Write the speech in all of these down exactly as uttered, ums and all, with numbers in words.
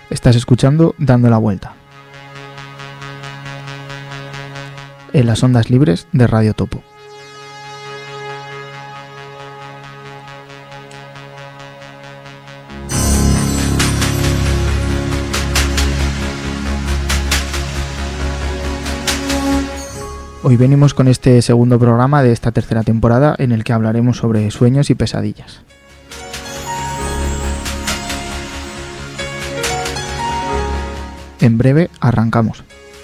Estás escuchando Dando la Vuelta, en las ondas libres de Radio Topo. Hoy venimos con este segundo programa de esta tercera temporada en el que hablaremos sobre sueños y pesadillas. En breve arrancamos.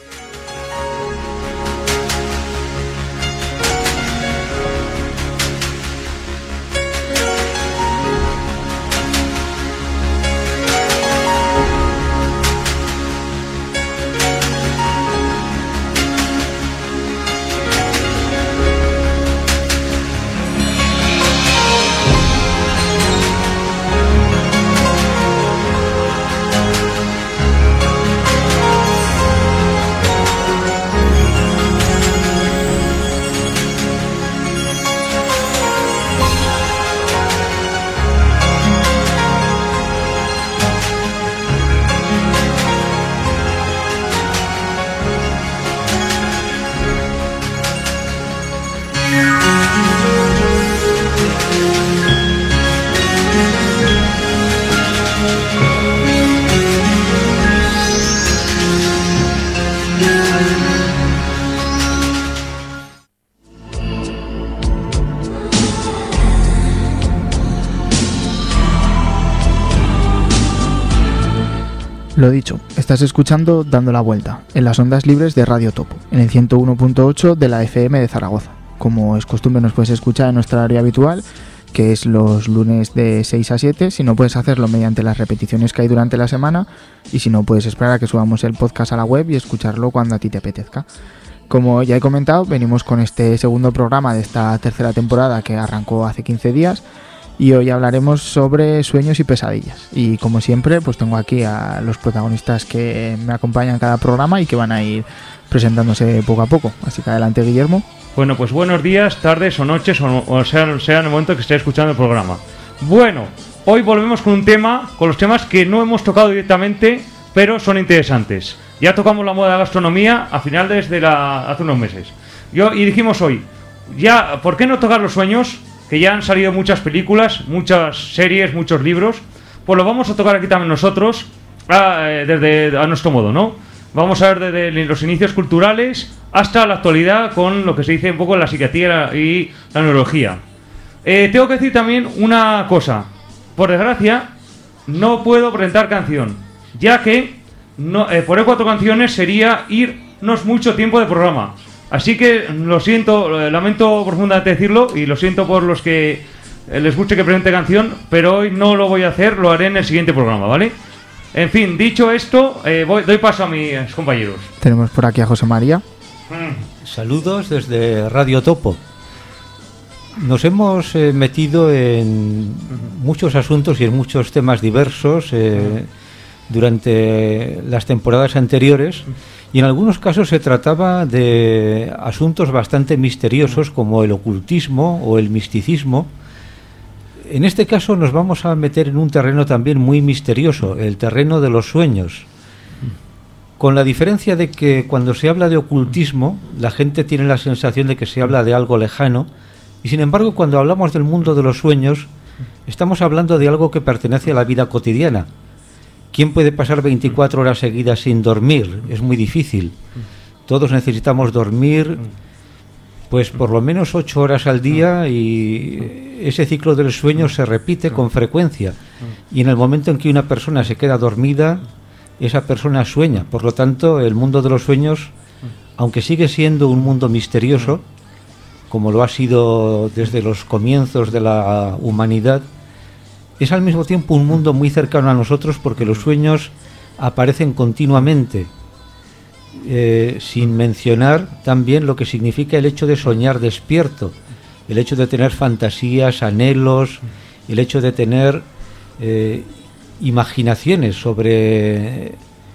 Lo dicho, estás escuchando Dando la Vuelta, en las ondas libres de Radio Topo, en el ciento uno punto ocho de la F M de Zaragoza. Como es costumbre, nos puedes escuchar en nuestra área habitual, que es los lunes de seis a siete, si no puedes hacerlo mediante las repeticiones que hay durante la semana, y si no puedes esperar a que subamos el podcast a la web y escucharlo cuando a ti te apetezca. Como ya he comentado, venimos con este segundo programa de esta tercera temporada que arrancó hace quince días, y hoy hablaremos sobre sueños y pesadillas. Y como siempre, pues tengo aquí a los protagonistas que me acompañan en cada programa y que van a ir presentándose poco a poco. Así que adelante, Guillermo. Bueno, pues buenos días, tardes o noches, o, o sea, sea en el momento que esté escuchando el programa. Bueno, hoy volvemos con un tema, con los temas que no hemos tocado directamente, pero son interesantes. Ya tocamos la moda de la gastronomía a finales de la hace unos meses. Yo, y dijimos hoy, ya, ¿por qué no tocar los sueños? Que ya han salido muchas películas, muchas series, muchos libros. Pues lo vamos a tocar aquí también nosotros, a, desde a nuestro modo, ¿no? Vamos a ver desde los inicios culturales hasta la actualidad con lo que se dice un poco en la psiquiatría y la neurología. Eh, tengo que decir también una cosa. Por desgracia, no puedo presentar canción, ya que no, eh, poner cuatro canciones sería irnos mucho tiempo de programa. Así que lo siento, lamento profundamente decirlo y lo siento por los que les guste que presente canción, pero hoy no lo voy a hacer, lo haré en el siguiente programa, ¿vale? En fin, dicho esto, eh, voy, doy paso a mis compañeros. Tenemos por aquí a José María. Mm. Saludos desde Radio Topo. Nos hemos eh, metido en muchos asuntos y en muchos temas diversos eh, durante las temporadas anteriores. Y en algunos casos se trataba de asuntos bastante misteriosos como el ocultismo o el misticismo. En este caso nos vamos a meter en un terreno también muy misterioso, el terreno de los sueños. Con la diferencia de que cuando se habla de ocultismo, la gente tiene la sensación de que se habla de algo lejano, y sin embargo cuando hablamos del mundo de los sueños, estamos hablando de algo que pertenece a la vida cotidiana. ¿Quién puede pasar veinticuatro horas seguidas sin dormir? Es muy difícil. Todos necesitamos dormir pues por lo menos ocho horas al día, y ese ciclo del sueño se repite con frecuencia. Y en el momento en que una persona se queda dormida, esa persona sueña. Por lo tanto, el mundo de los sueños, aunque sigue siendo un mundo misterioso, como lo ha sido desde los comienzos de la humanidad, es al mismo tiempo un mundo muy cercano a nosotros, porque los sueños aparecen continuamente, eh, sin mencionar también lo que significa el hecho de soñar despierto, el hecho de tener fantasías, anhelos, el hecho de tener eh, imaginaciones sobre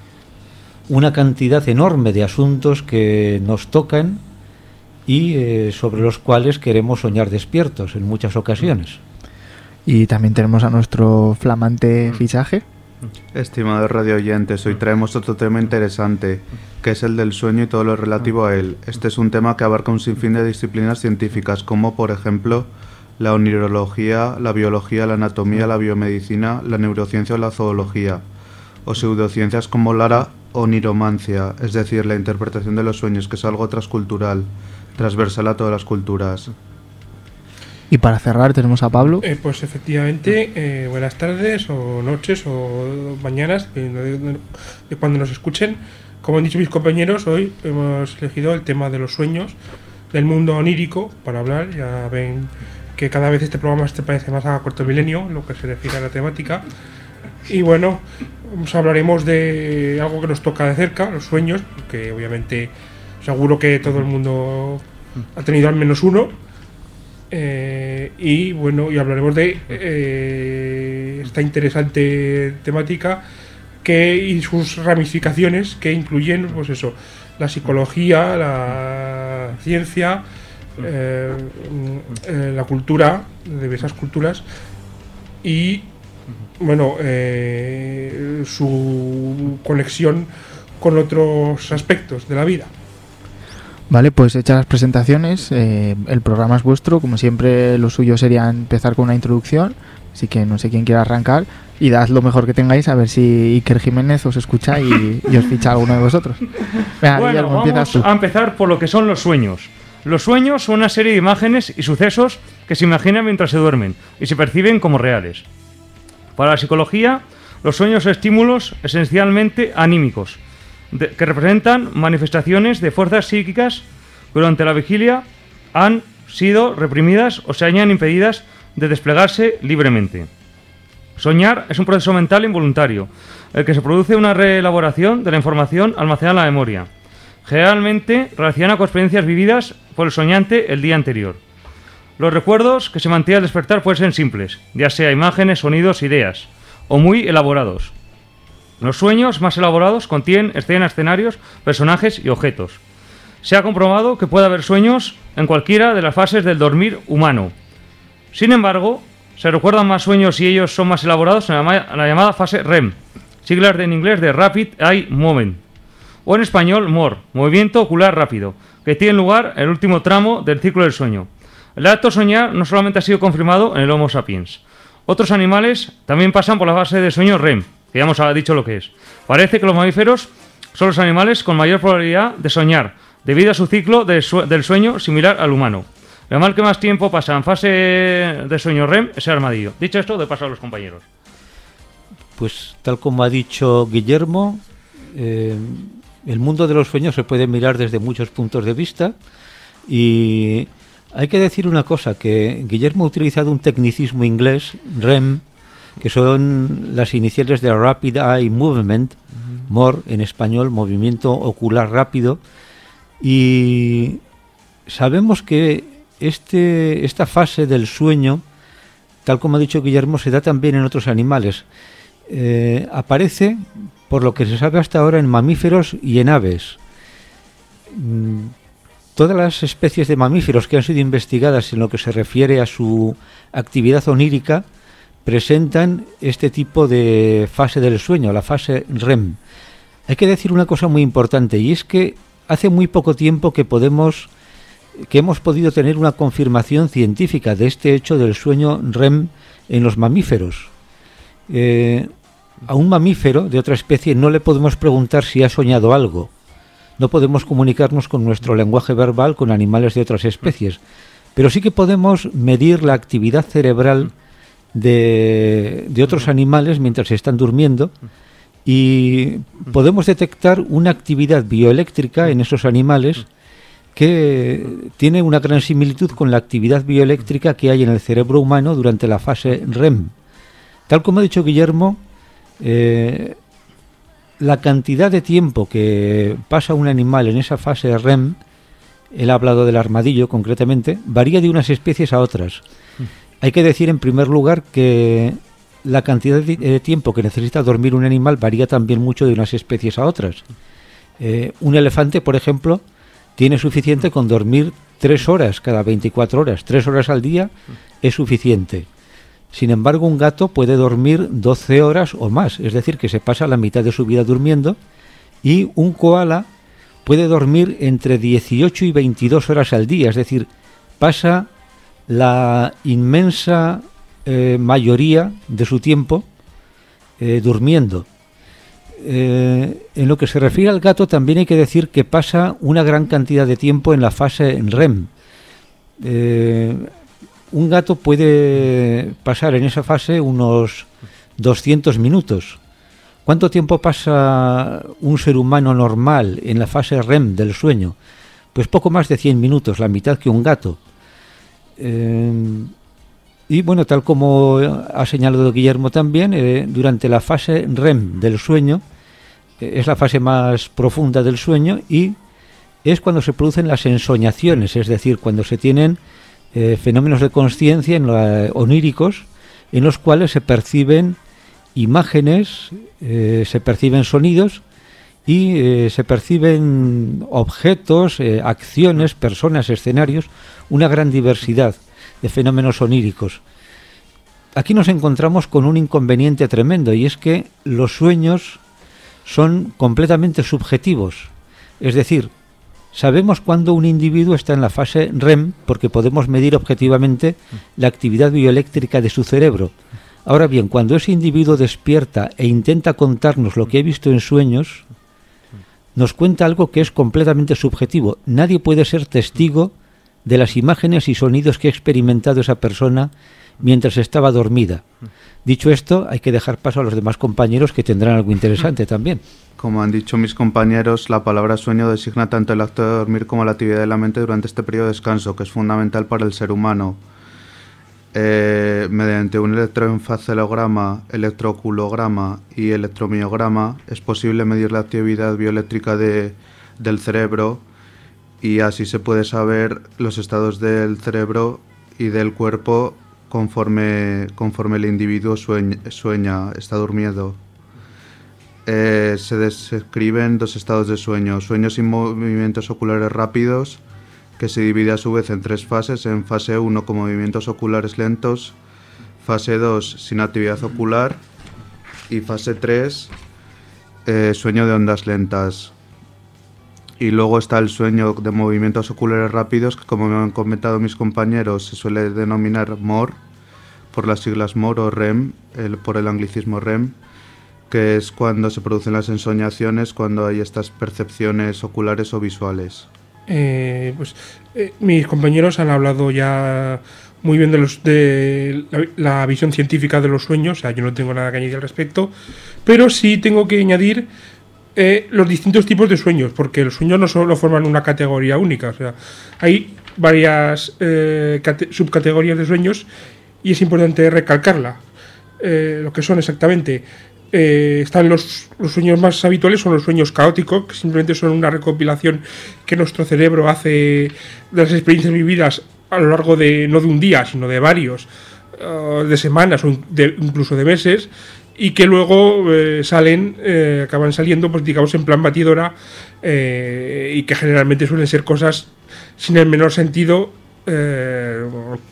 una cantidad enorme de asuntos que nos tocan y eh, sobre los cuales queremos soñar despiertos en muchas ocasiones. Y también tenemos a nuestro flamante fichaje. Estimados radio oyentes, hoy traemos otro tema interesante, que es el del sueño y todo lo relativo a él. Este es un tema que abarca un sinfín de disciplinas científicas, como por ejemplo la onirología, la biología, la anatomía, la biomedicina, la neurociencia o la zoología, o pseudociencias como la oniromancia, es decir, la interpretación de los sueños, que es algo transcultural, transversal a todas las culturas. Y para cerrar tenemos a Pablo. Eh, pues efectivamente, eh, buenas tardes o noches o mañanas, dependiendo de, de, de cuando nos escuchen. Como han dicho mis compañeros, hoy hemos elegido el tema de los sueños, del mundo onírico, para hablar. Ya ven que cada vez este programa se parece más a Cuarto Milenio, lo que se refiere a la temática. Y bueno, pues hablaremos de algo que nos toca de cerca, los sueños, porque obviamente seguro que todo el mundo ha tenido al menos uno. Eh, y bueno, y hablaremos de eh, esta interesante temática que y sus ramificaciones que incluyen, pues eso, la psicología, la ciencia, eh, eh, la cultura, de diversas culturas y bueno, eh, su conexión con otros aspectos de la vida. Vale, pues hechas las presentaciones, eh, el programa es vuestro. Como siempre, lo suyo sería empezar con una introducción, así que no sé quién quiera arrancar y dad lo mejor que tengáis, a ver si Iker Jiménez os escucha y, y os ficha a alguno de vosotros. Venga, bueno, Guillermo, vamos empiezas tú. a empezar por lo que son los sueños. Los sueños son una serie de imágenes y sucesos que se imaginan mientras se duermen y se perciben como reales. Para la psicología, los sueños son estímulos esencialmente anímicos, de, que representan manifestaciones de fuerzas psíquicas que durante la vigilia han sido reprimidas o se hayan impedidas de desplegarse libremente. Soñar es un proceso mental involuntario, el que se produce una reelaboración de la información almacenada en la memoria. Generalmente relaciona con experiencias vividas por el soñante el día anterior. Los recuerdos que se mantienen al despertar pueden ser simples, ya sea imágenes, sonidos, ideas, o muy elaborados. Los sueños más elaborados contienen escenas, escenarios, personajes y objetos. Se ha comprobado que puede haber sueños en cualquiera de las fases del dormir humano. Sin embargo, se recuerdan más sueños y ellos son más elaborados en la, en la llamada fase R E M, siglas de en inglés de Rapid Eye Movement, o en español M O R, movimiento ocular rápido, que tiene lugar en el último tramo del ciclo del sueño. El acto de soñar no solamente ha sido confirmado en el Homo sapiens. Otros animales también pasan por la fase de sueño R E M, que ya hemos dicho lo que es. Parece que los mamíferos son los animales con mayor probabilidad de soñar, debido a su ciclo de su del sueño similar al humano. El animal que más tiempo pasa en fase de sueño R E M es el armadillo. Dicho esto, de paso a los compañeros. Pues tal como ha dicho Guillermo, eh, el mundo de los sueños se puede mirar desde muchos puntos de vista y hay que decir una cosa, que Guillermo ha utilizado un tecnicismo inglés, R E M, que son las iniciales de Rapid Eye Movement, uh-huh. M O R en español, movimiento ocular rápido, y sabemos que este, esta fase del sueño, tal como ha dicho Guillermo, se da también en otros animales. Eh, aparece, por lo que se sabe hasta ahora, en mamíferos y en aves. Mm, todas las especies de mamíferos que han sido investigadas en lo que se refiere a su actividad onírica presentan este tipo de fase del sueño, la fase R E M. Hay que decir una cosa muy importante, y es que hace muy poco tiempo que podemos que hemos podido tener una confirmación científica de este hecho del sueño R E M en los mamíferos. Eh, a un mamífero de otra especie no le podemos preguntar si ha soñado algo. No podemos comunicarnos con nuestro lenguaje verbal con animales de otras especies, pero sí que podemos medir la actividad cerebral de, de otros animales mientras están durmiendo y podemos detectar una actividad bioeléctrica en esos animales que tiene una gran similitud con la actividad bioeléctrica que hay en el cerebro humano durante la fase R E M. Tal como ha dicho Guillermo, eh, la cantidad de tiempo que pasa un animal en esa fase R E M, él ha hablado del armadillo concretamente, varía de unas especies a otras. Mm. Hay que decir en primer lugar que la cantidad de eh, tiempo que necesita dormir un animal varía también mucho de unas especies a otras. Eh, un elefante, por ejemplo, tiene suficiente con dormir tres horas cada veinticuatro horas. Tres horas al día es suficiente. Sin embargo, un gato puede dormir doce horas o más, es decir, que se pasa la mitad de su vida durmiendo, y un koala puede dormir entre dieciocho y veintidós horas al día, es decir, pasa la inmensa eh, mayoría de su tiempo eh, durmiendo. Eh, en lo que se refiere al gato, también hay que decir que pasa una gran cantidad de tiempo en la fase R E M. Eh, un gato puede pasar en esa fase unos doscientos minutos. ¿Cuánto tiempo pasa un ser humano normal en la fase R E M del sueño? Pues poco más de cien minutos, la mitad que un gato. Eh, y bueno, tal como ha señalado Guillermo también, eh, durante la fase R E M del sueño, eh, es la fase más profunda del sueño y es cuando se producen las ensoñaciones, es decir, cuando se tienen eh, fenómenos de consciencia oníricos en los cuales se perciben imágenes, eh, se perciben sonidos y eh, se perciben objetos, eh, acciones, personas, escenarios, una gran diversidad de fenómenos oníricos. Aquí nos encontramos con un inconveniente tremendo, y es que los sueños son completamente subjetivos. Es decir, sabemos cuándo un individuo está en la fase R E M porque podemos medir objetivamente la actividad bioeléctrica de su cerebro. Ahora bien, cuando ese individuo despierta e intenta contarnos lo que ha visto en sueños, nos cuenta algo que es completamente subjetivo. Nadie puede ser testigo de las imágenes y sonidos que ha experimentado esa persona mientras estaba dormida. Dicho esto, hay que dejar paso a los demás compañeros que tendrán algo interesante también. Como han dicho mis compañeros, la palabra sueño designa tanto el acto de dormir como la actividad de la mente durante este periodo de descanso, que es fundamental para el ser humano. Eh, mediante un electroencephalograma, electroculograma y electromiograma es posible medir la actividad bioeléctrica de, del cerebro, y así se puede saber los estados del cerebro y del cuerpo conforme, conforme el individuo sueña, sueña está durmiendo. Eh, se describen dos estados de sueño: sueño sin movimientos oculares rápidos, que se divide a su vez en tres fases: en fase uno con movimientos oculares lentos, fase dos sin actividad ocular y fase tres eh, sueño de ondas lentas. Y luego está el sueño de movimientos oculares rápidos, que, como me han comentado mis compañeros, se suele denominar M O R, por las siglas M O R o R E M, el, por el anglicismo R E M, que es cuando se producen las ensoñaciones, cuando hay estas percepciones oculares o visuales. Eh, pues eh, mis compañeros han hablado ya muy bien de, los, de la, la visión científica de los sueños, o sea, yo no tengo nada que añadir al respecto, pero sí tengo que añadir eh, los distintos tipos de sueños, porque los sueños no solo forman una categoría única, o sea, hay varias eh, cate- subcategorías de sueños y es importante recalcarla, eh, lo que son exactamente. Eh, están los, los sueños más habituales, son los sueños caóticos, que simplemente son una recopilación que nuestro cerebro hace de las experiencias vividas a lo largo de, no de un día, sino de varios, uh, de semanas o de, incluso de meses, y que luego eh, salen, eh, acaban saliendo, pues digamos, en plan batidora, eh, y que generalmente suelen ser cosas sin el menor sentido, eh,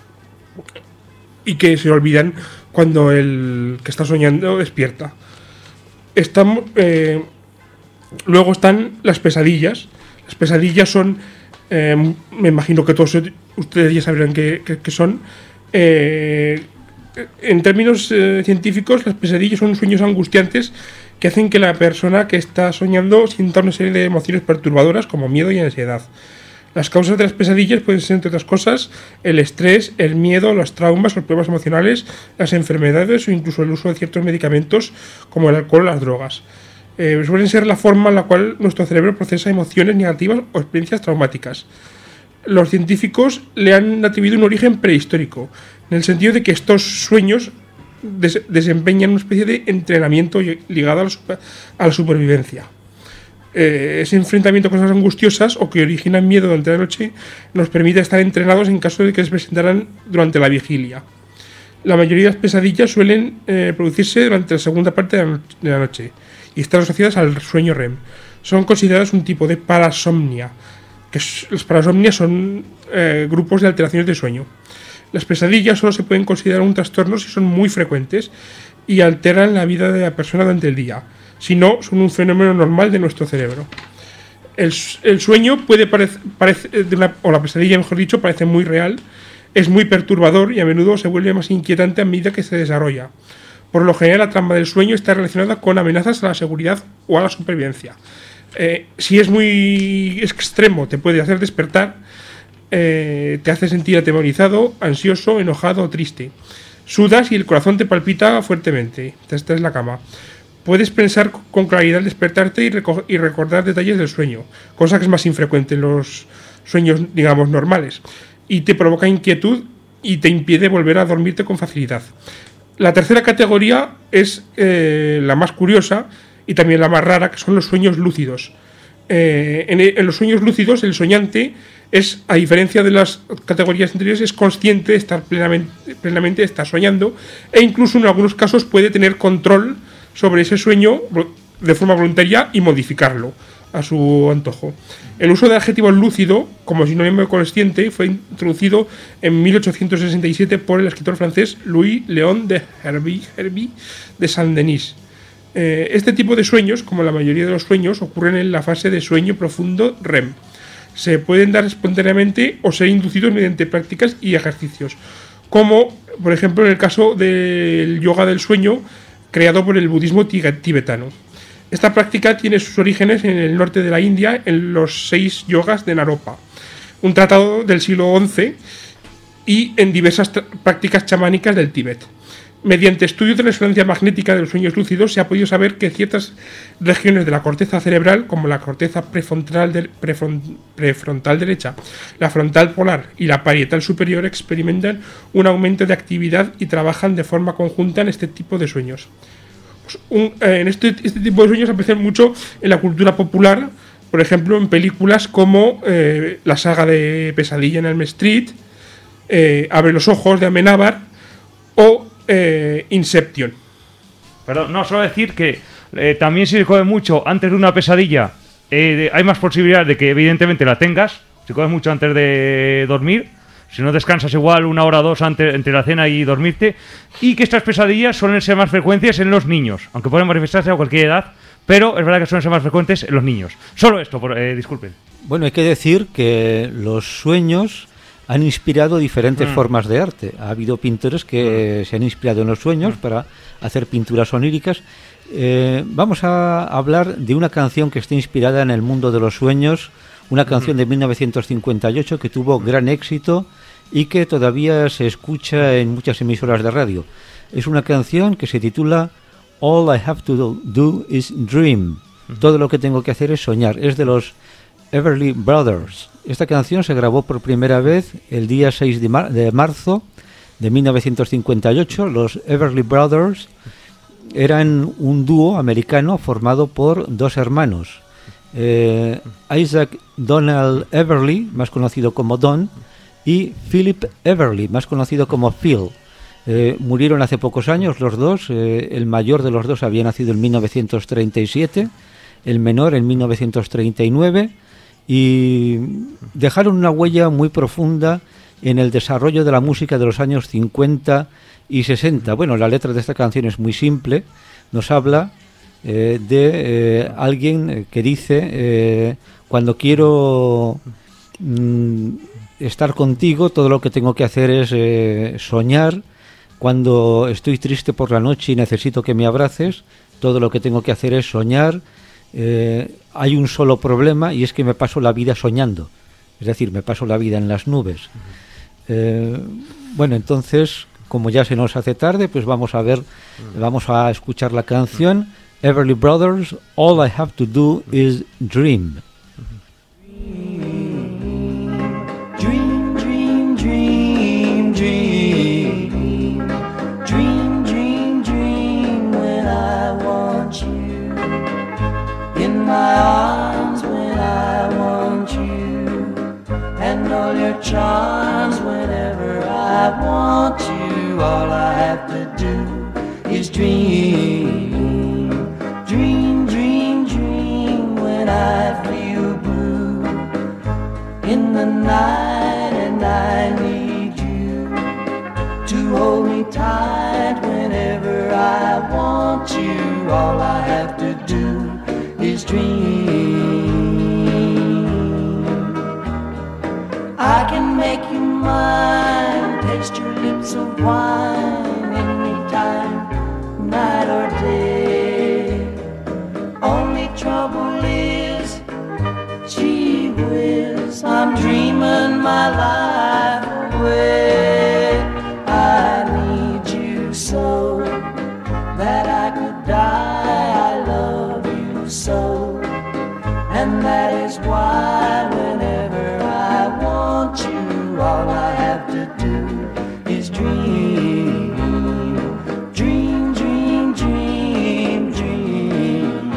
y que se olvidan cuando el que está soñando despierta. Estamos, eh, luego están las pesadillas. Las pesadillas son, eh, me imagino que todos ustedes ya sabrán qué, qué, qué son. Eh, en términos eh, científicos, las pesadillas son sueños angustiantes que hacen que la persona que está soñando sienta una serie de emociones perturbadoras como miedo y ansiedad. Las causas de las pesadillas pueden ser, entre otras cosas, el estrés, el miedo, los traumas, los problemas emocionales, las enfermedades o incluso el uso de ciertos medicamentos como el alcohol o las drogas. Eh, suelen ser la forma en la cual nuestro cerebro procesa emociones negativas o experiencias traumáticas. Los científicos le han atribuido un origen prehistórico, en el sentido de que estos sueños des- desempeñan una especie de entrenamiento ligado a la, super- a la supervivencia. Eh, ese enfrentamiento con cosas angustiosas o que originan miedo durante la noche nos permite estar entrenados en caso de que se presentaran durante la vigilia. La mayoría de las pesadillas suelen eh, producirse durante la segunda parte de la, no- de la noche y están asociadas al sueño R E M. Son consideradas un tipo de parasomnia, que es, las parasomnias son eh, grupos de alteraciones de sueño. Las pesadillas solo se pueden considerar un trastorno si son muy frecuentes y alteran la vida de la persona durante el día. Si no, son un fenómeno normal de nuestro cerebro. El, el sueño puede parecer, parece, de una, o la pesadilla, mejor dicho, parece muy real, es muy perturbador y a menudo se vuelve más inquietante a medida que se desarrolla. Por lo general, la trama del sueño está relacionada con amenazas a la seguridad o a la supervivencia. Eh, si es muy extremo, te puede hacer despertar, eh, te hace sentir atemorizado, ansioso, enojado o triste. Sudas y el corazón te palpita fuertemente. Te estás en la cama. Puedes pensar con claridad al despertarte y, reco- y recordar detalles del sueño, cosa que es más infrecuente en los sueños, digamos, normales, y te provoca inquietud y te impide volver a dormirte con facilidad. La tercera categoría es eh, la más curiosa y también la más rara, que son los sueños lúcidos. Eh, en, en los sueños lúcidos, el soñante es, a diferencia de las categorías anteriores, es consciente de estar plenamente, plenamente estar soñando, e incluso en algunos casos puede tener control sobre ese sueño de forma voluntaria y modificarlo a su antojo. El uso de adjetivo lúcido como sinónimo de consciente fue introducido en mil ochocientos sesenta y siete por el escritor francés Louis Léon de Herby, Herby de Saint-Denis. Eh, este tipo de sueños, como la mayoría de los sueños, ocurren en la fase de sueño profundo R E M. Se pueden dar espontáneamente o ser inducidos mediante prácticas y ejercicios, como por ejemplo en el caso del yoga del sueño, creado por el budismo tibetano. Esta práctica tiene sus orígenes en el norte de la India, en los seis yogas de Naropa, un tratado del siglo once, y en diversas tra- prácticas chamánicas del Tíbet. Mediante estudios de resonancia magnética de los sueños lúcidos se ha podido saber que ciertas regiones de la corteza cerebral, como la corteza prefrontal, de, prefron, prefrontal derecha, la frontal polar y la parietal superior, experimentan un aumento de actividad y trabajan de forma conjunta en este tipo de sueños. Pues un, eh, en este, este tipo de sueños aparecen mucho en la cultura popular, por ejemplo en películas como eh, la saga de Pesadilla en Elm Street, eh, Abre los ojos de Amenábar o Eh, Inception. Perdón, no, solo decir que eh, también si se come mucho antes de una pesadilla, eh, de, hay más posibilidades de que evidentemente la tengas. Si comes mucho antes de dormir, si no descansas igual una hora o dos antes, entre la cena y dormirte, y que estas pesadillas suelen ser más frecuentes en los niños, aunque pueden manifestarse a cualquier edad, pero es verdad que suelen ser más frecuentes en los niños. Solo esto, por, eh, disculpen. Bueno, hay que decir que los sueños han inspirado diferentes mm. formas de arte. Ha habido pintores que mm. se han inspirado en los sueños mm. para hacer pinturas oníricas. Eh, vamos a hablar de una canción que está inspirada en el mundo de los sueños, una canción mm. de mil novecientos cincuenta y ocho que tuvo gran éxito y que todavía se escucha en muchas emisoras de radio. Es una canción que se titula All I Have to Do Is Dream. Mm. Todo lo que tengo que hacer es soñar. Es de los Everly Brothers. Esta canción se grabó por primera vez el día seis de, mar- de marzo de mil novecientos cincuenta y ocho. Los Everly Brothers eran un dúo americano formado por dos hermanos. Eh, Isaac Donald Everly, más conocido como Don, y Philip Everly, más conocido como Phil. Eh, murieron hace pocos años los dos. Eh, el mayor de los dos había nacido en mil novecientos treinta y siete, el menor en mil novecientos treinta y nueve. Y dejaron una huella muy profunda en el desarrollo de la música de los años cincuenta y sesenta. Bueno, la letra de esta canción es muy simple, nos habla eh, de eh, alguien que dice, eh, cuando quiero mm, estar contigo, todo lo que tengo que hacer es eh, soñar. Cuando estoy triste por la noche y necesito que me abraces, todo lo que tengo que hacer es soñar. Eh, hay un solo problema y es que me paso la vida soñando, es decir, me paso la vida en las nubes. Eh, bueno, entonces, como ya se nos hace tarde, pues vamos a ver, vamos a escuchar la canción Everly Brothers, All I Have to Do Is Dream. Dream, dream, dream, dream, dream, dream, dream when I want you. In my arms when I want you, and all your charms whenever I want you. All I have to do is dream, dream, dream, dream when I feel blue in the night and I need you. you hold me tight whenever I want you. All I have to do is dream. I can make you mine, taste your lips of wine anytime, night or day. Only trouble is, gee whiz, I'm dreaming my life away. I need you so that I could die. I love you so, and that is why whenever I want you, all I have to do is dream. Dream, dream, dream, dream.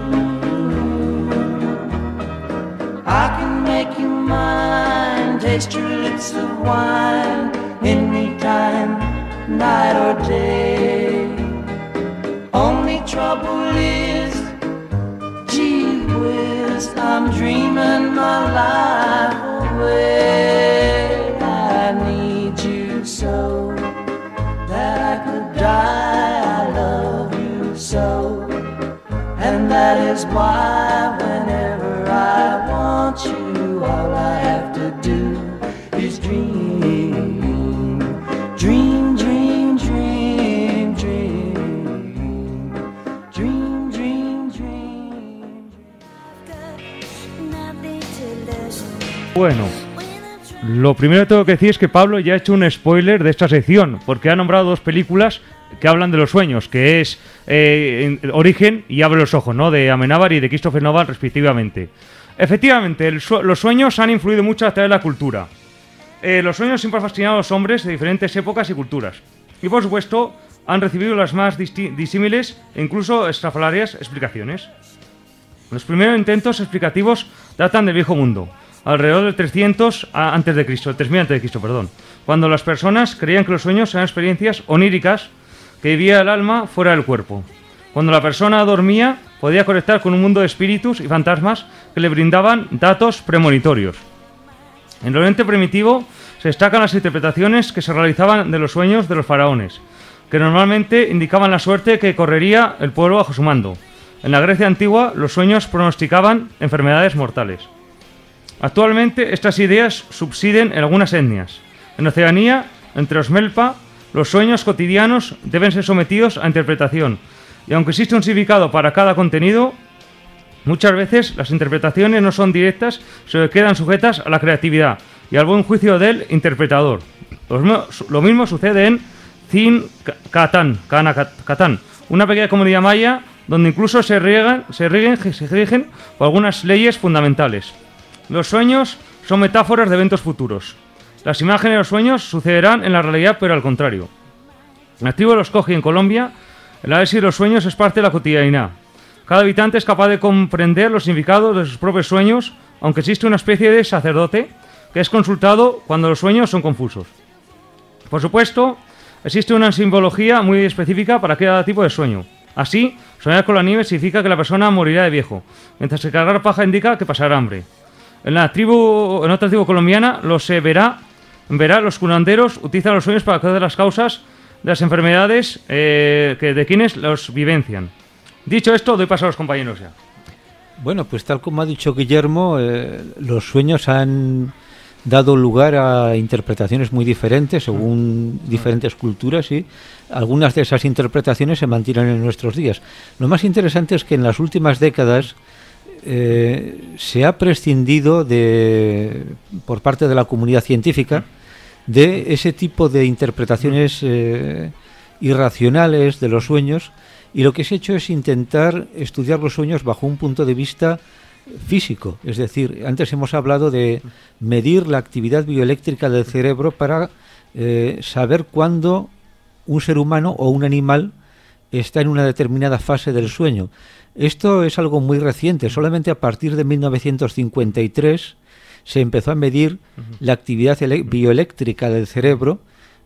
I can make you mine, taste your lips of wine anytime, night or day. Only trouble is, gee whiz, I'm dreaming my life away. I need you so that I could die. I love you so, and that is why whenever I want you, all I have to do is dream. Dream, dream, dream, dream. Dream, dream, dream. Bueno, lo primero que tengo que decir es que Pablo ya ha hecho un spoiler de esta sección, porque ha nombrado dos películas que hablan de los sueños, que es eh, Origen y Abre los ojos, ¿no?, de Amenábar y de Christopher Nolan, respectivamente. Efectivamente, el su- los sueños han influido mucho a través de la cultura. Eh, los sueños siempre han fascinado a los hombres de diferentes épocas y culturas. Y por supuesto, han recibido las más disti- disímiles e incluso estrafalarias explicaciones. Los primeros intentos explicativos datan del Viejo Mundo, alrededor del trescientos antes de Cristo, el tres mil antes de Cristo, perdón, cuando las personas creían que los sueños eran experiencias oníricas que vivía el alma fuera del cuerpo. Cuando la persona dormía, podía conectar con un mundo de espíritus y fantasmas que le brindaban datos premonitorios. En el Oriente primitivo se destacan las interpretaciones que se realizaban de los sueños de los faraones, que normalmente indicaban la suerte que correría el pueblo bajo su mando. En la Grecia antigua, los sueños pronosticaban enfermedades mortales. Actualmente, estas ideas subsiden en algunas etnias. En Oceanía, entre los Melpa, los sueños cotidianos deben ser sometidos a interpretación, y aunque existe un significado para cada contenido, muchas veces las interpretaciones no son directas, sino que quedan sujetas a la creatividad y al buen juicio del interpretador. Lo mismo, lo mismo sucede en Cin Catán, Cana Catán, una pequeña comunidad maya donde incluso se, riegan, se, rigen, se rigen por algunas leyes fundamentales. Los sueños son metáforas de eventos futuros. Las imágenes de los sueños sucederán en la realidad, pero al contrario. En la tribu de los Koji en Colombia, el análisis de los sueños es parte de la cotidianidad. Cada habitante es capaz de comprender los significados de sus propios sueños, aunque existe una especie de sacerdote que es consultado cuando los sueños son confusos. Por supuesto, existe una simbología muy específica para cada tipo de sueño. Así, soñar con la nieve significa que la persona morirá de viejo, mientras que cargar paja indica que pasará hambre. En la tribu, en otra tribu colombiana, los eh, verá, verá, los curanderos utilizan los sueños para conocer las causas de las enfermedades eh, que, de quienes los vivencian. Dicho esto, doy paso a los compañeros ya. Bueno, pues tal como ha dicho Guillermo, eh, los sueños han dado lugar a interpretaciones muy diferentes según diferentes culturas, y algunas de esas interpretaciones se mantienen en nuestros días. Lo más interesante es que en las últimas décadas eh, se ha prescindido de, por parte de la comunidad científica, de ese tipo de interpretaciones eh, irracionales de los sueños, y lo que se ha hecho es intentar estudiar los sueños bajo un punto de vista físico. Es decir, antes hemos hablado de medir la actividad bioeléctrica del cerebro para eh, saber cuándo un ser humano o un animal está en una determinada fase del sueño. Esto es algo muy reciente. Solamente a partir de mil novecientos cincuenta y tres se empezó a medir uh-huh. la actividad bioeléctrica del cerebro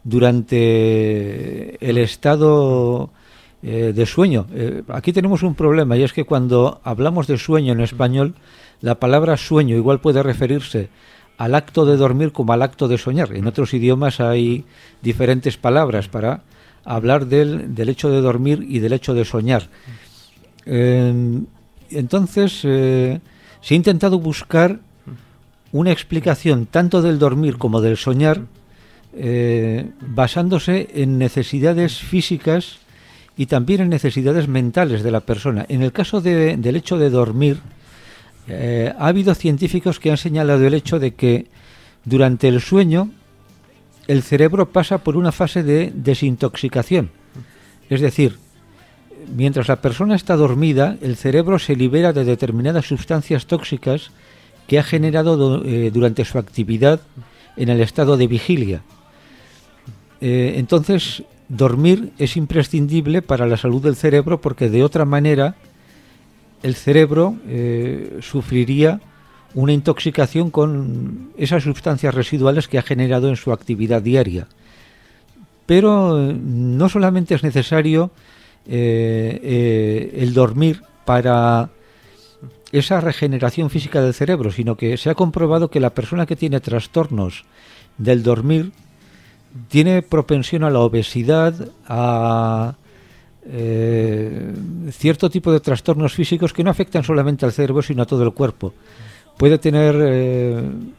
durante el estado eh, de sueño. Eh, aquí tenemos un problema, y es que cuando hablamos de sueño en español, la palabra sueño igual puede referirse al acto de dormir como al acto de soñar. En otros idiomas hay diferentes palabras para hablar del, del hecho de dormir y del hecho de soñar. Eh, entonces, eh, se ha intentado buscar una explicación tanto del dormir como del soñar, eh, basándose en necesidades físicas y también en necesidades mentales de la persona. En el caso de, del hecho de dormir, eh, ha habido científicos que han señalado el hecho de que durante el sueño el cerebro pasa por una fase de desintoxicación. Es decir, mientras la persona está dormida, el cerebro se libera de determinadas sustancias tóxicas que ha generado do, eh, durante su actividad en el estado de vigilia. Eh, entonces, dormir es imprescindible para la salud del cerebro, porque de otra manera el cerebro eh, sufriría una intoxicación con esas sustancias residuales que ha generado en su actividad diaria. Pero eh, no solamente es necesario eh, eh, el dormir para esa regeneración física del cerebro, sino que se ha comprobado que la persona que tiene trastornos del dormir tiene propensión a la obesidad, a eh, cierto tipo de trastornos físicos que no afectan solamente al cerebro, sino a todo el cuerpo. Puede tener eh,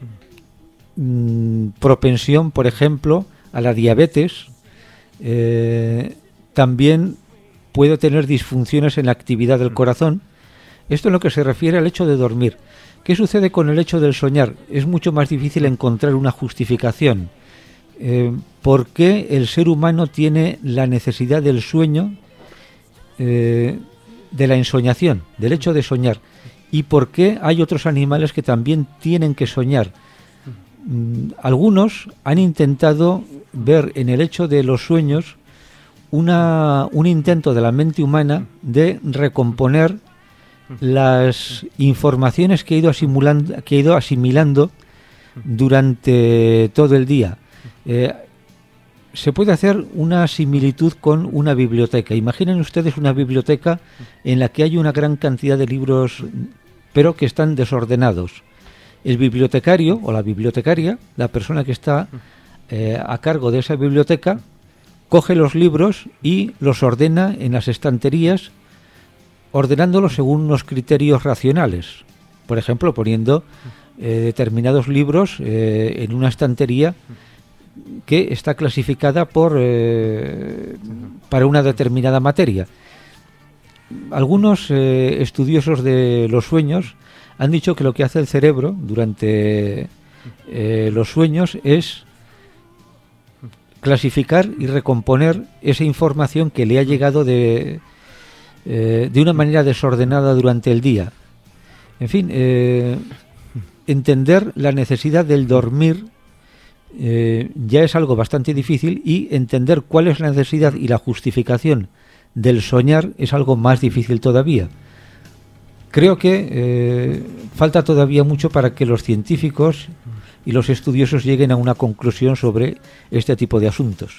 mm, propensión, por ejemplo, a la diabetes. Eh, también puede tener disfunciones en la actividad del corazón. Esto es lo que se refiere al hecho de dormir. ¿Qué sucede con el hecho del soñar? Es mucho más difícil encontrar una justificación. Eh, ¿Por qué el ser humano tiene la necesidad del sueño, eh, de la ensoñación, del hecho de soñar? ¿Y por qué hay otros animales que también tienen que soñar? Mm, algunos han intentado ver en el hecho de los sueños una, un intento de la mente humana de recomponer las informaciones que ha ido asimilando, que ha ido asimilando durante todo el día. Eh, se puede hacer una similitud con una biblioteca. Imaginen ustedes una biblioteca en la que hay una gran cantidad de libros, pero que están desordenados. El bibliotecario o la bibliotecaria, la persona que está eh, a cargo de esa biblioteca, coge los libros y los ordena en las estanterías, ordenándolos según unos criterios racionales. Por ejemplo, poniendo eh, determinados libros eh, en una estantería que está clasificada por eh, para una determinada materia. Algunos eh, estudiosos de los sueños han dicho que lo que hace el cerebro durante eh, los sueños es clasificar y recomponer esa información que le ha llegado de, eh, de una manera desordenada durante el día. En fin, eh, entender la necesidad del dormir Eh, ya es algo bastante difícil, y entender cuál es la necesidad y la justificación del soñar es algo más difícil todavía. Creo que eh, falta todavía mucho para que los científicos y los estudiosos lleguen a una conclusión sobre este tipo de asuntos.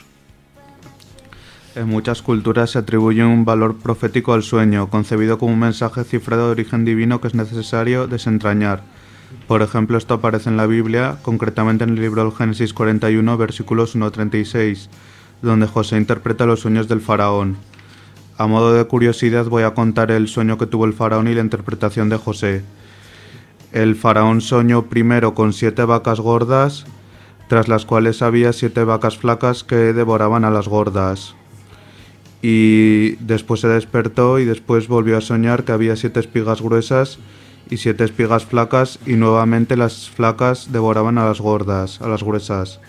En muchas culturas se atribuye un valor profético al sueño, concebido como un mensaje cifrado de origen divino que es necesario desentrañar. Por ejemplo, esto aparece en la Biblia, concretamente en el libro del Génesis cuarenta y uno, versículos uno a treinta y seis, donde José interpreta los sueños del faraón. A modo de curiosidad voy a contar el sueño que tuvo el faraón y la interpretación de José. El faraón soñó primero con siete vacas gordas, tras las cuales había siete vacas flacas que devoraban a las gordas. Y después se despertó y después volvió a soñar que había siete espigas gruesas y siete espigas flacas, y nuevamente las flacas devoraban a las gordas, a las gruesas.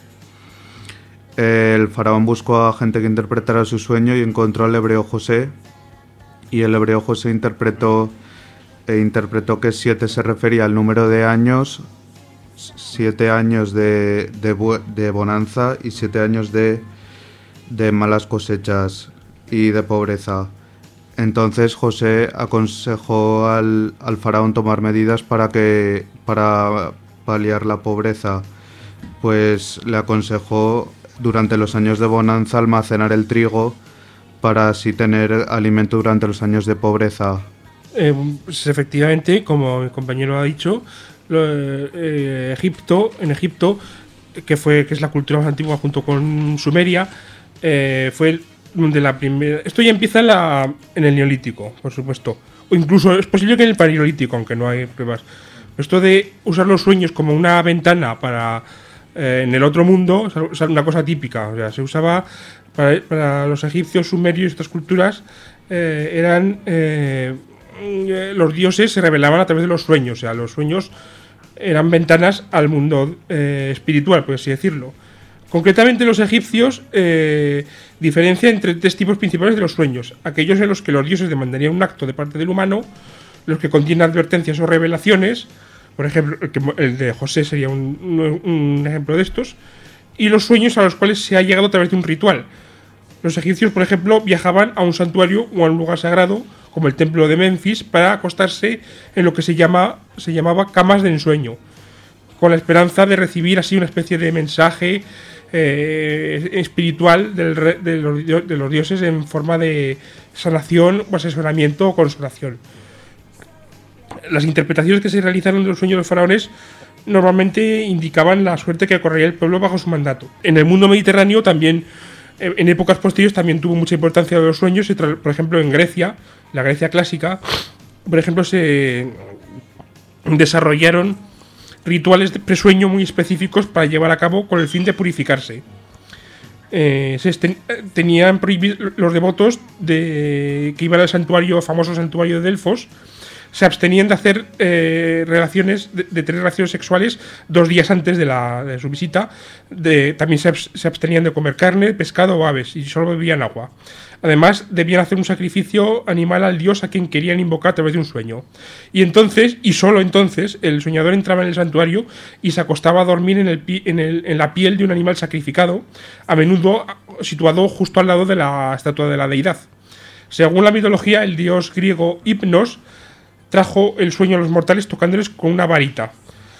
El faraón buscó a gente que interpretara su sueño y encontró al hebreo José, y el hebreo José interpretó, e interpretó que siete se refería al número de años, siete años de, de, de bonanza y siete años de, de malas cosechas y de pobreza. Entonces José aconsejó al, al faraón tomar medidas para que para paliar la pobreza. Pues le aconsejó durante los años de bonanza almacenar el trigo para así tener alimento durante los años de pobreza. Eh, pues efectivamente, como mi compañero ha dicho, lo, eh, Egipto, en Egipto, que fue que es la cultura más antigua junto con Sumeria, eh, fue de la primera. Esto ya empieza en, la, en el Neolítico, por supuesto, o incluso es posible que en el Paleolítico, aunque no hay pruebas. Esto de usar los sueños como una ventana para eh, en el otro mundo es una cosa típica. O sea, se usaba para, para los egipcios, sumerios y estas culturas eh, eran eh, los dioses se revelaban a través de los sueños. O sea, los sueños eran ventanas al mundo eh, espiritual, por así decirlo. Concretamente, los egipcios eh, diferencian entre tres tipos principales de los sueños: aquellos en los que los dioses demandarían un acto de parte del humano, los que contienen advertencias o revelaciones, por ejemplo, el, que, el de José sería un, un, un ejemplo de estos, y los sueños a los cuales se ha llegado a través de un ritual. Los egipcios, por ejemplo, viajaban a un santuario o a un lugar sagrado, como el templo de Menfis, para acostarse en lo que se, llama, se llamaba camas de ensueño, con la esperanza de recibir así una especie de mensaje eh, espiritual del re, de, los, de los dioses en forma de sanación o asesoramiento o consolación. Las interpretaciones que se realizaron de los sueños de los faraones normalmente indicaban la suerte que correría el pueblo bajo su mandato. En el mundo mediterráneo también, en épocas posteriores, también tuvo mucha importancia de los sueños. Por ejemplo, en Grecia, la Grecia clásica, por ejemplo, se desarrollaron rituales de presueño muy específicos para llevar a cabo con el fin de purificarse. Eh, se ten, tenían prohibido los devotos de, que iban al santuario, famoso santuario de Delfos, se abstenían de hacer eh, relaciones, de, de tener relaciones sexuales dos días antes de, la, de su visita. De, también se, abs, se abstenían de comer carne, pescado o aves, y solo bebían agua. Además, debían hacer un sacrificio animal al dios a quien querían invocar a través de un sueño. Y entonces, y solo entonces, el soñador entraba en el santuario y se acostaba a dormir en, el, en, el, en la piel de un animal sacrificado, a menudo situado justo al lado de la estatua de la deidad. Según la mitología, el dios griego Hipnos trajo el sueño a los mortales tocándoles con una varita.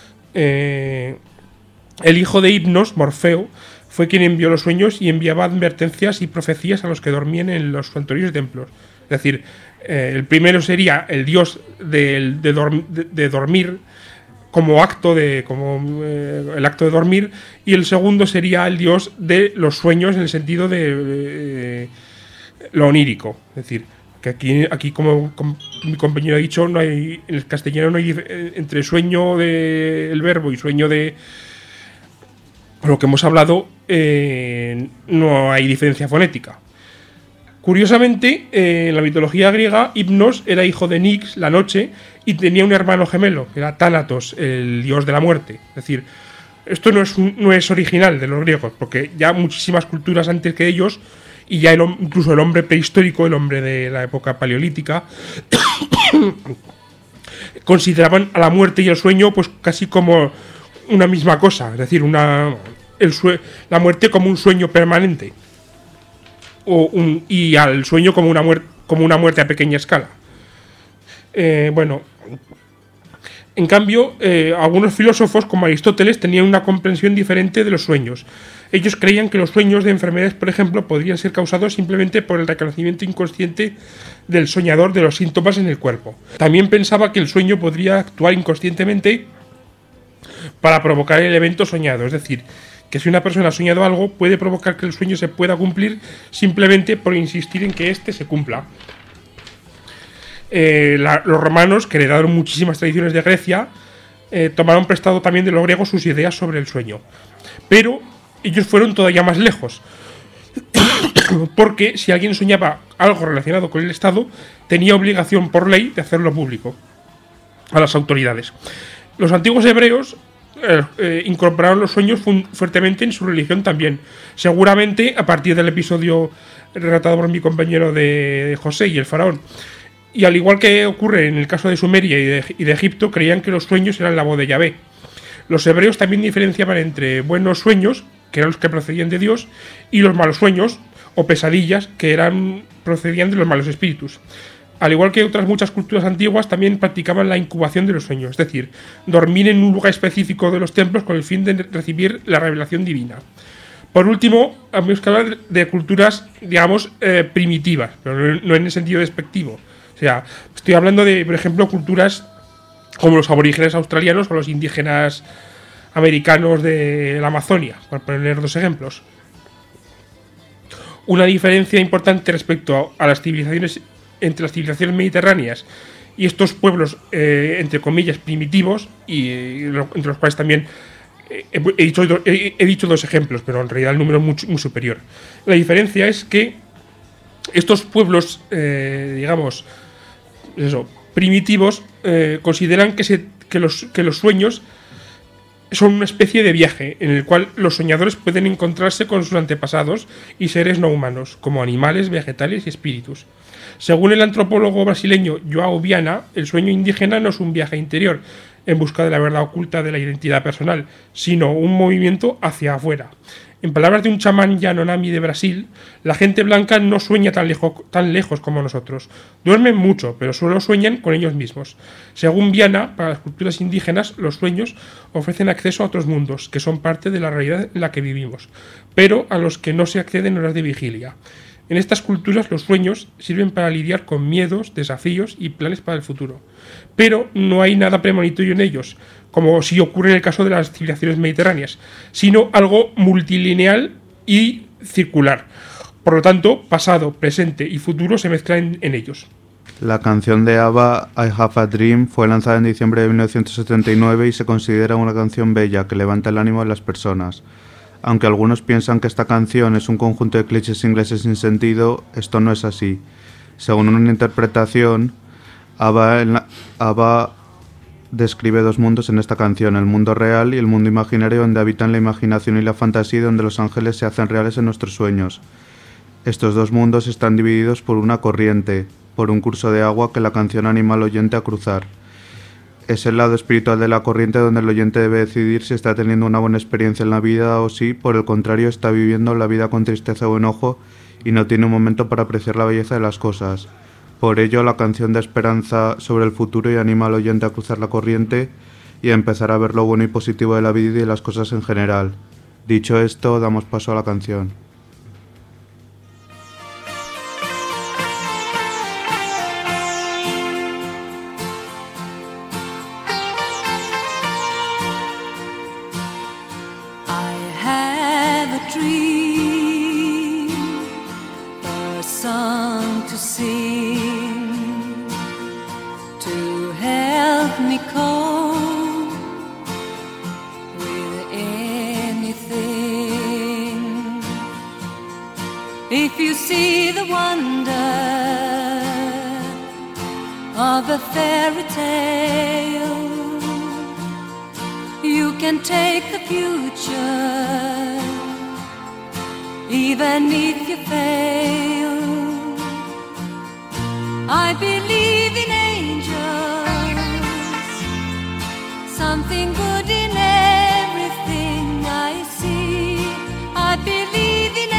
Eh, el hijo de Hipnos, Morfeo, fue quien envió los sueños y enviaba advertencias y profecías a los que dormían en los santuarios y templos. Es decir, eh, el primero sería el dios de, de, dorm, de, de dormir como acto de como eh, el acto de dormir, y el segundo sería el dios de los sueños en el sentido de eh, lo onírico. Es decir, que aquí, aquí como, como mi compañero ha dicho, no hay, en el castellano no hay entre sueño del de verbo y sueño de por lo que hemos hablado, eh, no hay diferencia fonética. Curiosamente, eh, en la mitología griega, Hipnos era hijo de Nix, la noche, y tenía un hermano gemelo, que era Tánatos, el dios de la muerte. Es decir, esto no es, un, no es original de los griegos, porque ya muchísimas culturas antes que ellos, y ya el, incluso el hombre prehistórico, el hombre de la época paleolítica, consideraban a la muerte y el sueño pues casi como una misma cosa, es decir, una el sue, la muerte como un sueño permanente, o un, y al sueño como una muerte como una muerte a pequeña escala. Eh, bueno, en cambio, eh, algunos filósofos como Aristóteles tenían una comprensión diferente de los sueños. Ellos creían que los sueños de enfermedades, por ejemplo, podrían ser causados simplemente por el reconocimiento inconsciente del soñador de los síntomas en el cuerpo. También pensaba que el sueño podría actuar inconscientemente para provocar el evento soñado. Es decir, que si una persona ha soñado algo, puede provocar que el sueño se pueda cumplir simplemente por insistir en que éste se cumpla. Eh, la, los romanos, que heredaron muchísimas tradiciones de Grecia, eh, tomaron prestado también de los griegos sus ideas sobre el sueño. Pero ellos fueron todavía más lejos, porque si alguien soñaba algo relacionado con el Estado, tenía obligación por ley de hacerlo público a las autoridades. Los antiguos hebreos eh, eh, incorporaron los sueños fuertemente en su religión también, seguramente a partir del episodio relatado por mi compañero de José y el faraón. Y al igual que ocurre en el caso de Sumeria y de, y de Egipto, creían que los sueños eran la voz de Yahvé. Los hebreos también diferenciaban entre buenos sueños, que eran los que procedían de Dios, y los malos sueños, o pesadillas, que eran procedían de los malos espíritus. Al igual que otras muchas culturas antiguas, también practicaban la incubación de los sueños, es decir, dormir en un lugar específico de los templos con el fin de recibir la revelación divina. Por último, tenemos que hablar de culturas, digamos, eh, primitivas, pero no en el sentido despectivo. O sea, estoy hablando de, por ejemplo, culturas como los aborígenes australianos o los indígenas americanos de la Amazonia, por poner dos ejemplos. Una diferencia importante respecto a, a las civilizaciones entre las civilizaciones mediterráneas y estos pueblos, eh, entre comillas, primitivos, y eh, lo, entre los cuales también eh, he, dicho, he, he dicho dos ejemplos, pero en realidad el número es muy, muy superior. La diferencia es que estos pueblos, eh, digamos, eso, primitivos, eh, consideran que, se, que, los, que los sueños son una especie de viaje en el cual los soñadores pueden encontrarse con sus antepasados y seres no humanos, como animales, vegetales y espíritus. Según el antropólogo brasileño João Viana, el sueño indígena no es un viaje interior en busca de la verdad oculta de la identidad personal, sino un movimiento hacia afuera. En palabras de un chamán Yanomami de Brasil, la gente blanca no sueña tan, lejo, tan lejos como nosotros. Duermen mucho, pero solo sueñan con ellos mismos. Según Viana, para las culturas indígenas, los sueños ofrecen acceso a otros mundos, que son parte de la realidad en la que vivimos, pero a los que no se accede en horas de vigilia. En estas culturas los sueños sirven para lidiar con miedos, desafíos y planes para el futuro. Pero no hay nada premonitorio en ellos, como sí ocurre en el caso de las civilizaciones mediterráneas, sino algo multilineal y circular. Por lo tanto, pasado, presente y futuro se mezclan en ellos. La canción de ABBA, I Have a Dream, fue lanzada en diciembre de mil novecientos setenta y nueve y se considera una canción bella que levanta el ánimo de las personas. Aunque algunos piensan que esta canción es un conjunto de clichés ingleses sin sentido, esto no es así. Según una interpretación, ABBA, en la, ABBA describe dos mundos en esta canción, el mundo real y el mundo imaginario, donde habitan la imaginación y la fantasía y donde los ángeles se hacen reales en nuestros sueños. Estos dos mundos están divididos por una corriente, por un curso de agua que la canción anima al oyente a cruzar. Es el lado espiritual de la corriente donde el oyente debe decidir si está teniendo una buena experiencia en la vida o si, por el contrario, está viviendo la vida con tristeza o enojo y no tiene un momento para apreciar la belleza de las cosas. Por ello, la canción da esperanza sobre el futuro y anima al oyente a cruzar la corriente y a empezar a ver lo bueno y positivo de la vida y de las cosas en general. Dicho esto, damos paso a la canción. If you see the wonder of a fairy tale, you can take the future, even if you fail. I believe in angels, something good in everything I see. I believe in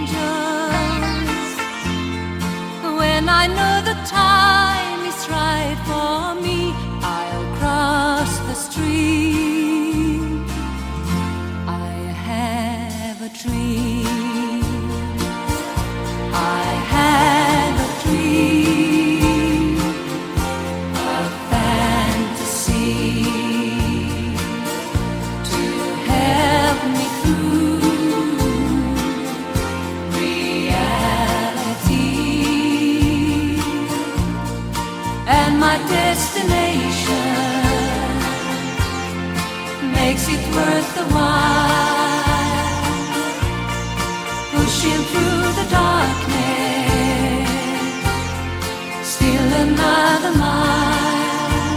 when I know the time is right for me, I'll cross the stream. I have a dream. I have a dream, a fantasy to help me through my destination, makes it worth the while, pushing through the darkness, still another mile.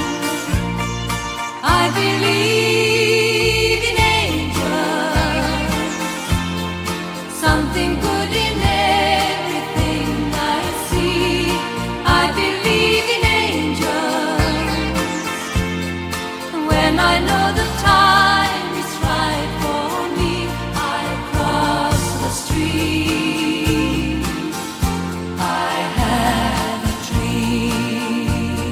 I believe in angels, something good in everything I see. I believe in when I know the time is right for me, I cross the street. I have a dream.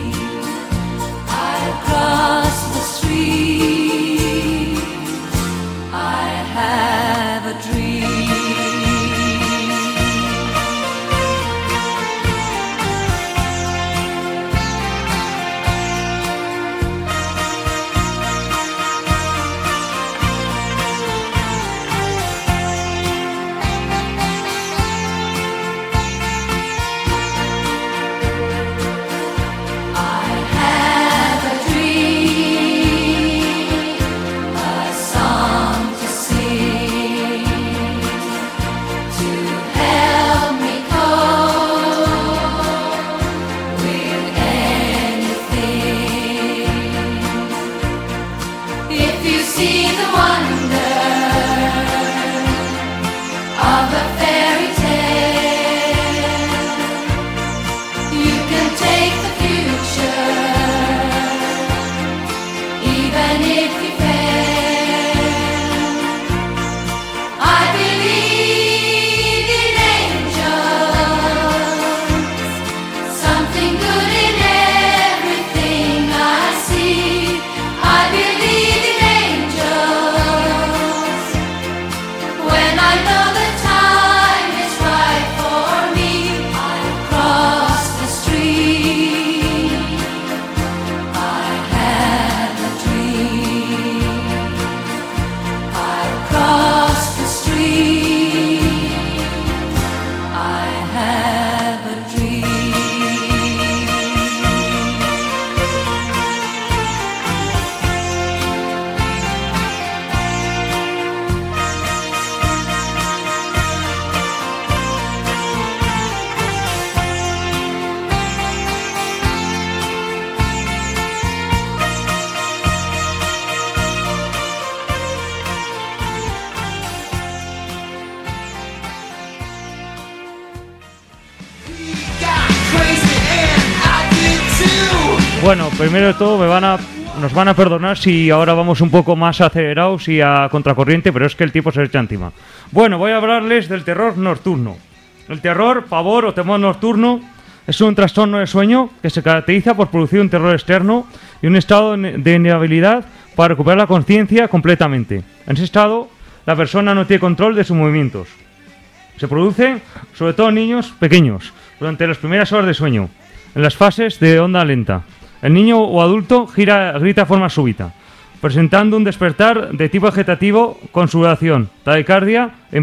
Bueno, primero de todo me van a, nos van a perdonar si ahora vamos un poco más acelerados y a contracorriente, pero es que el tiempo se echa encima. Bueno, voy a hablarles del terror nocturno. El terror, pavor o temor nocturno es un trastorno de sueño que se caracteriza por producir un terror externo y un estado de inhabilidad para recuperar la conciencia completamente. En ese estado, la persona no tiene control de sus movimientos. Se produce sobre todo en niños pequeños, durante las primeras horas de sueño, en las fases de onda lenta. El niño o adulto gira, grita de forma súbita, presentando un despertar de tipo vegetativo con sudoración, taquicardia e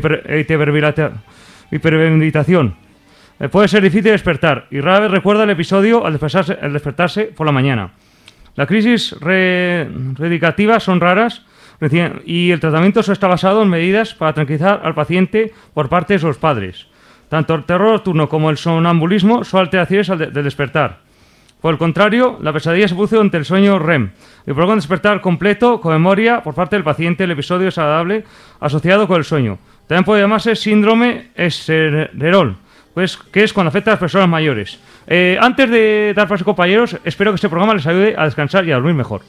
hiperventilación. Eh, puede ser difícil despertar y rara vez recuerda el episodio al despertarse, al despertarse por la mañana. Las crisis re, redicativas son raras y el tratamiento está basado en medidas para tranquilizar al paciente por parte de sus padres. Tanto el terror nocturno como el sonambulismo son alteraciones del de despertar. Por el contrario, la pesadilla se produce durante el sueño R E M y provoca un despertar completo con memoria por parte del paciente el episodio desagradable asociado con el sueño. También puede llamarse síndrome Essererol, pues, que es cuando afecta a las personas mayores. Eh, antes de dar paso, compañeros, espero que este programa les ayude a descansar y a dormir mejor.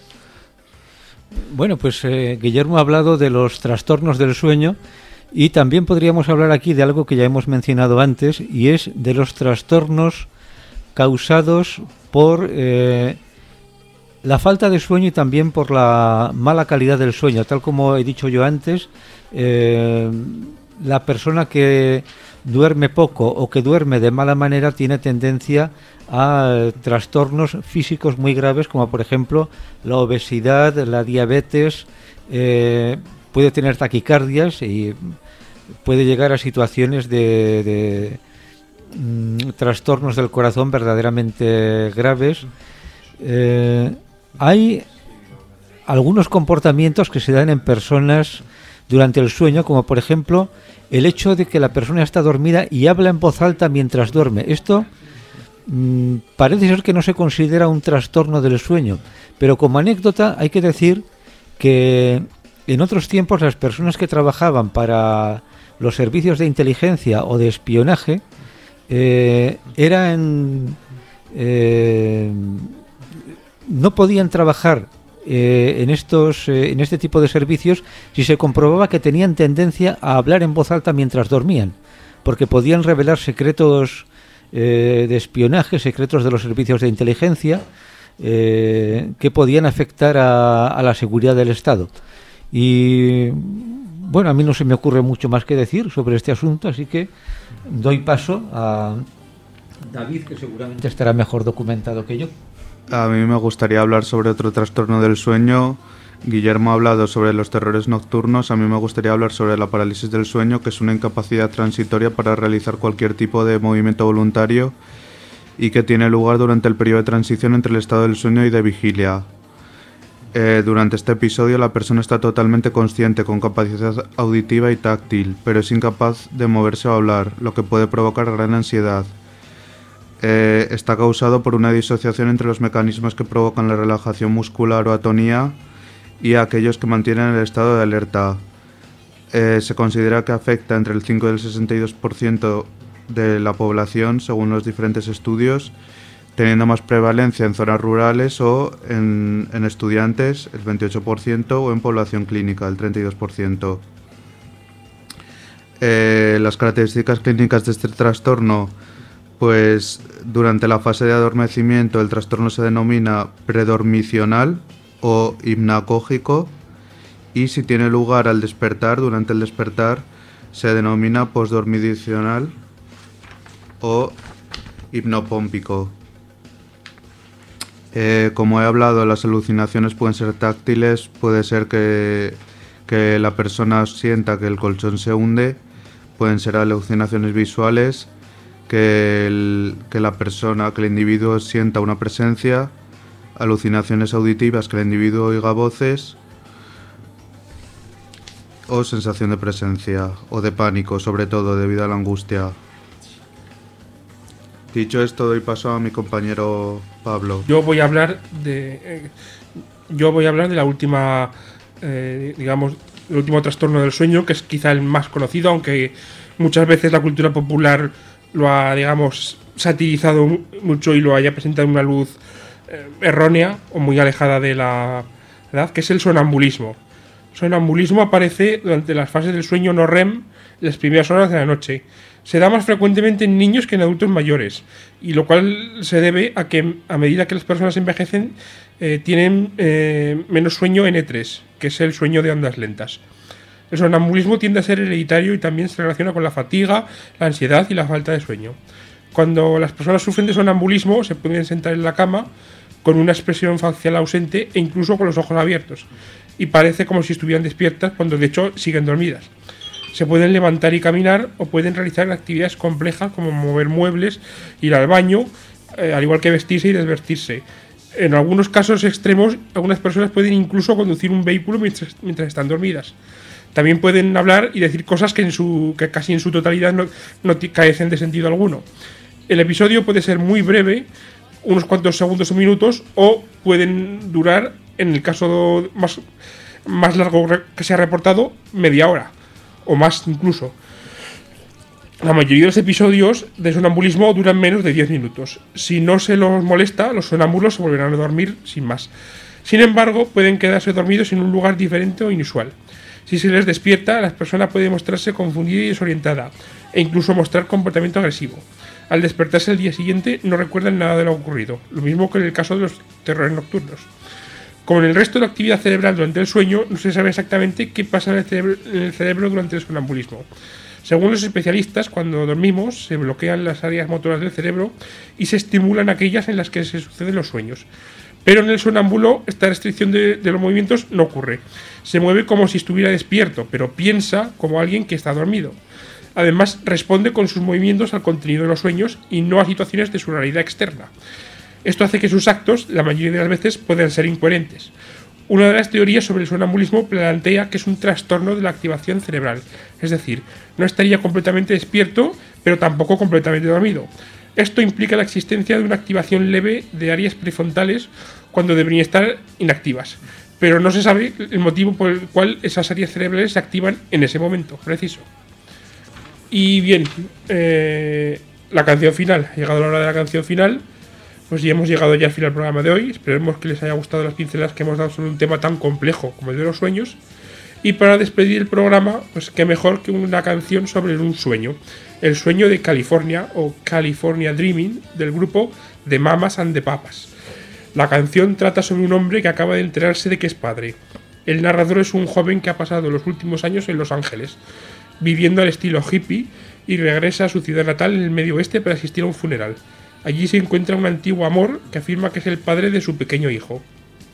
Bueno, pues eh, Guillermo ha hablado de los trastornos del sueño y también podríamos hablar aquí de algo que ya hemos mencionado antes y es de los trastornos causados por eh, la falta de sueño y también por la mala calidad del sueño. Tal como he dicho yo antes, eh, la persona que duerme poco o que duerme de mala manera tiene tendencia a trastornos físicos muy graves, como por ejemplo la obesidad, la diabetes, eh, puede tener taquicardias y puede llegar a situaciones de, de mm, trastornos del corazón verdaderamente graves. Eh, hay algunos comportamientos que se dan en personas durante el sueño, como por ejemplo el hecho de que la persona está dormida y habla en voz alta mientras duerme. Esto mmm, parece ser que no se considera un trastorno del sueño, pero como anécdota hay que decir que en otros tiempos las personas que trabajaban para los servicios de inteligencia o de espionaje eh, eran eh, no podían trabajar Eh, en estos eh, en este tipo de servicios si se comprobaba que tenían tendencia a hablar en voz alta mientras dormían, porque podían revelar secretos eh, de espionaje, secretos de los servicios de inteligencia eh, que podían afectar a, a la seguridad del Estado. Y bueno, a mí no se me ocurre mucho más que decir sobre este asunto, así que doy paso a David, que seguramente estará mejor documentado que yo. A mí me gustaría hablar sobre otro trastorno del sueño. Guillermo ha hablado sobre los terrores nocturnos. A mí me gustaría hablar sobre la parálisis del sueño, que es una incapacidad transitoria para realizar cualquier tipo de movimiento voluntario y que tiene lugar durante el periodo de transición entre el estado del sueño y de vigilia. Eh, durante este episodio la persona está totalmente consciente, con capacidad auditiva y táctil, pero es incapaz de moverse o hablar, lo que puede provocar gran ansiedad. Eh, está causado por una disociación entre los mecanismos que provocan la relajación muscular o atonía y aquellos que mantienen el estado de alerta. Eh, se considera que afecta entre el cinco y el sesenta y dos por ciento de la población, según los diferentes estudios, teniendo más prevalencia en zonas rurales o en, en estudiantes, el veintiocho por ciento, o en población clínica, el treinta y dos por ciento. Eh, las características clínicas de este trastorno: pues durante la fase de adormecimiento el trastorno se denomina predormicional o hipnacógico, y si tiene lugar al despertar, durante el despertar, se denomina postdormicional o hipnopómpico. Eh, como he hablado, las alucinaciones pueden ser táctiles, puede ser que, que la persona sienta que el colchón se hunde, pueden ser alucinaciones visuales, Que, el, que la persona, que el individuo sienta una presencia, alucinaciones auditivas, que el individuo oiga voces, o sensación de presencia, o de pánico, sobre todo debido a la angustia. Dicho esto, doy paso a mi compañero Pablo. Yo voy a hablar de, eh, yo voy a hablar de la última, eh, digamos, el último trastorno del sueño, que es quizá el más conocido, aunque muchas veces la cultura popular lo ha, digamos, satirizado mucho y lo haya presentado en una luz eh, errónea o muy alejada de la edad, que es el sonambulismo. Sonambulismo aparece durante las fases del sueño no R E M, las primeras horas de la noche. Se da más frecuentemente en niños que en adultos mayores, y lo cual se debe a que a medida que las personas envejecen eh, tienen eh, menos sueño N tres, que es el sueño de ondas lentas. El sonambulismo tiende a ser hereditario y también se relaciona con la fatiga, la ansiedad y la falta de sueño. Cuando las personas sufren de sonambulismo se pueden sentar en la cama con una expresión facial ausente e incluso con los ojos abiertos, y parece como si estuvieran despiertas cuando de hecho siguen dormidas. Se pueden levantar y caminar o pueden realizar actividades complejas como mover muebles, ir al baño, eh, al igual que vestirse y desvestirse. En algunos casos extremos, algunas personas pueden incluso conducir un vehículo mientras, mientras están dormidas. También pueden hablar y decir cosas que, en su, que casi en su totalidad no, no carecen de sentido alguno. El episodio puede ser muy breve, unos cuantos segundos o minutos, o pueden durar, en el caso más, más largo que se ha reportado, media hora, o más incluso. La mayoría de los episodios de sonambulismo duran menos de diez minutos. Si no se los molesta, los sonambulos se volverán a dormir sin más. Sin embargo, pueden quedarse dormidos en un lugar diferente o inusual. Si se les despierta, la persona puede mostrarse confundida y desorientada, e incluso mostrar comportamiento agresivo. Al despertarse el día siguiente, no recuerdan nada de lo ocurrido, lo mismo que en el caso de los terrores nocturnos. Como en el resto de la actividad cerebral durante el sueño, no se sabe exactamente qué pasa en el cerebro, en el cerebro durante el sonambulismo. Según los especialistas, cuando dormimos se bloquean las áreas motoras del cerebro y se estimulan aquellas en las que se suceden los sueños. Pero en el sonámbulo esta restricción de, de los movimientos no ocurre. Se mueve como si estuviera despierto, pero piensa como alguien que está dormido. Además, responde con sus movimientos al contenido de los sueños y no a situaciones de su realidad externa. Esto hace que sus actos, la mayoría de las veces, puedan ser incoherentes. Una de las teorías sobre el sonambulismo plantea que es un trastorno de la activación cerebral, es decir, no estaría completamente despierto, pero tampoco completamente dormido. Esto implica la existencia de una activación leve de áreas prefrontales cuando deberían estar inactivas, pero no se sabe el motivo por el cual esas áreas cerebrales se activan en ese momento preciso. Y bien, eh, la canción final, ha llegado la hora de la canción final. Pues ya hemos llegado ya al final del programa de hoy. Esperemos que les haya gustado las pinceladas que hemos dado sobre un tema tan complejo como el de los sueños. Y para despedir el programa, pues qué mejor que una canción sobre un sueño. El sueño de California, o California Dreaming, del grupo The Mamas and the Papas. La canción trata sobre un hombre que acaba de enterarse de que es padre. El narrador es un joven que ha pasado los últimos años en Los Ángeles, viviendo al estilo hippie, y regresa a su ciudad natal en el medio oeste para asistir a un funeral. Allí se encuentra un antiguo amor que afirma que es el padre de su pequeño hijo.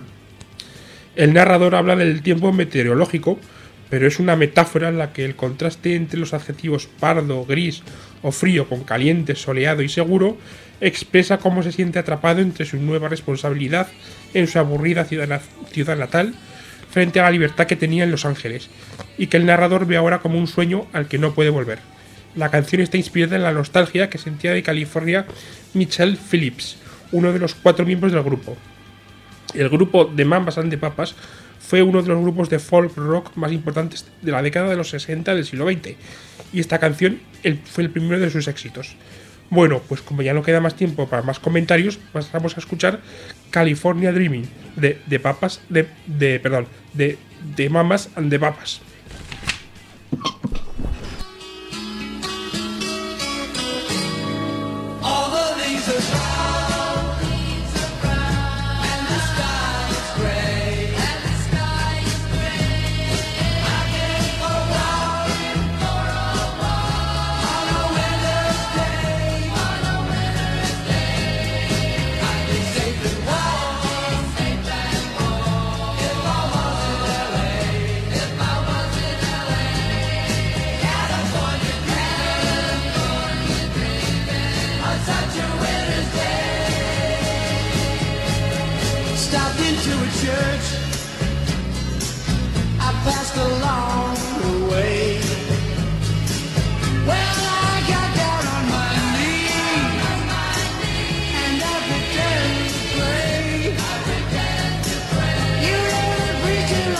El narrador habla del tiempo meteorológico, pero es una metáfora en la que el contraste entre los adjetivos pardo, gris o frío con caliente, soleado y seguro expresa cómo se siente atrapado entre su nueva responsabilidad en su aburrida ciudad, ciudad natal frente a la libertad que tenía en Los Ángeles, y que el narrador ve ahora como un sueño al que no puede volver. La canción está inspirada en la nostalgia que sentía de California Michelle Phillips, uno de los cuatro miembros del grupo. El grupo The Mamas and the Papas fue uno de los grupos de folk rock más importantes de la década de los sesenta del siglo veinte, y esta canción el, fue el primero de sus éxitos. Bueno, pues como ya no queda más tiempo para más comentarios, pasamos a escuchar California Dreaming de, de Papas, de, de perdón, de, de Mamas and the Papas.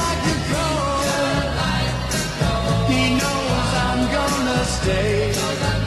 Stay.